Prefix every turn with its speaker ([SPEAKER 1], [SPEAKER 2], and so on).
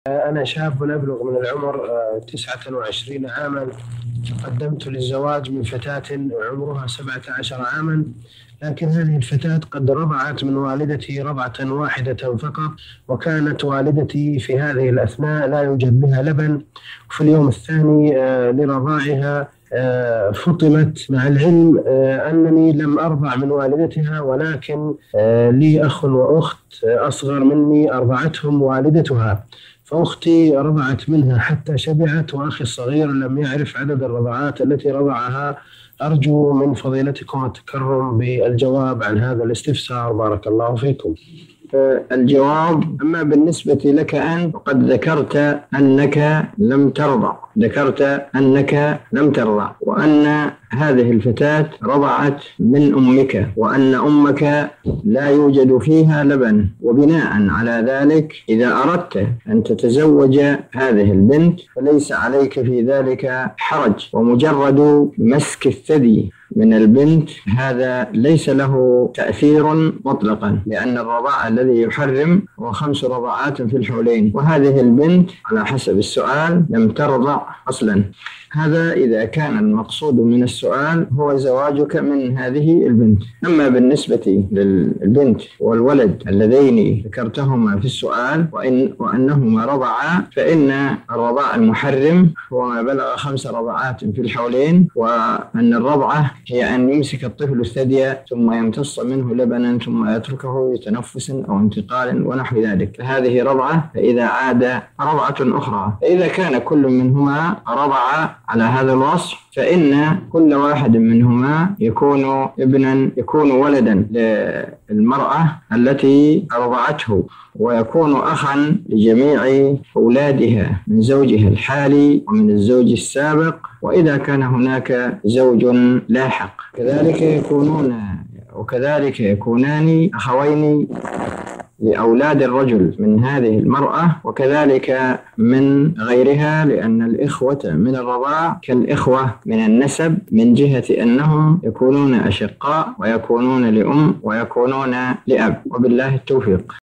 [SPEAKER 1] أنا شاب أبلغ من العمر 29 عاما. تقدمت للزواج من فتاة عمرها 17 عاما، لكن هذه الفتاة قد رضعت من والدتي رضعة واحدة فقط، وكانت والدتي في هذه الأثناء لا يوجد بها لبن. وفي اليوم الثاني لرضاعها فطمت، مع العلم أنني لم أرضع من والدتها، ولكن لي أخ وأخت أصغر مني أرضعتهم والدتها، فأختي رضعت منها حتى شبعت، وأخي الصغير لم يعرف عدد الرضعات التي رضعها. أرجو من فضيلتكم التكرم بالجواب عن هذا الاستفسار، بارك الله فيكم.
[SPEAKER 2] الجواب: أما بالنسبة لك أنت فقد ذكرت أنك لم ترضع، وأن هذه الفتاة رضعت من أمك، وأن أمك لا يوجد فيها لبن، وبناء على ذلك إذا أردت أن تتزوج هذه البنت فليس عليك في ذلك حرج، ومجرد مسك الثدي من البنت هذا ليس له تأثير مطلقا، لأن الرضاع الذي يحرم هو 5 رضعات في الحولين، وهذه البنت على حسب السؤال لم ترضع أصلا. هذا إذا كان المقصود من السؤال هو زواجك من هذه البنت. أما بالنسبة للبنت والولد اللذين ذكرتهما في السؤال وأنهما رضعا، فإن الرضاع المحرم هو ما بلغ 5 رضعات في الحولين، وأن الرضعة هي أن يمسك الطفل الثدي ثم يمتص منه لبنا ثم يتركه لتنفس أو انتقال ونحو ذلك، فهذه رضعة. فإذا عاد رضعة أخرى، فإذا كان كل منهما رضع على هذا الوصف، فإن كل واحد منهما يكون ولدا للمرأة التي أرضعته، ويكون أخا لجميع أولادها من زوجها الحالي ومن الزوج السابق، وإذا كان هناك زوج لاحق وكذلك يكونان أخوين لأولاد الرجل من هذه المرأة، وكذلك من غيرها، لأن الإخوة من الرضاع كالإخوة من النسب، من جهة أنهم يكونون أشقاء ويكونون لأم ويكونون لأب، وبالله التوفيق.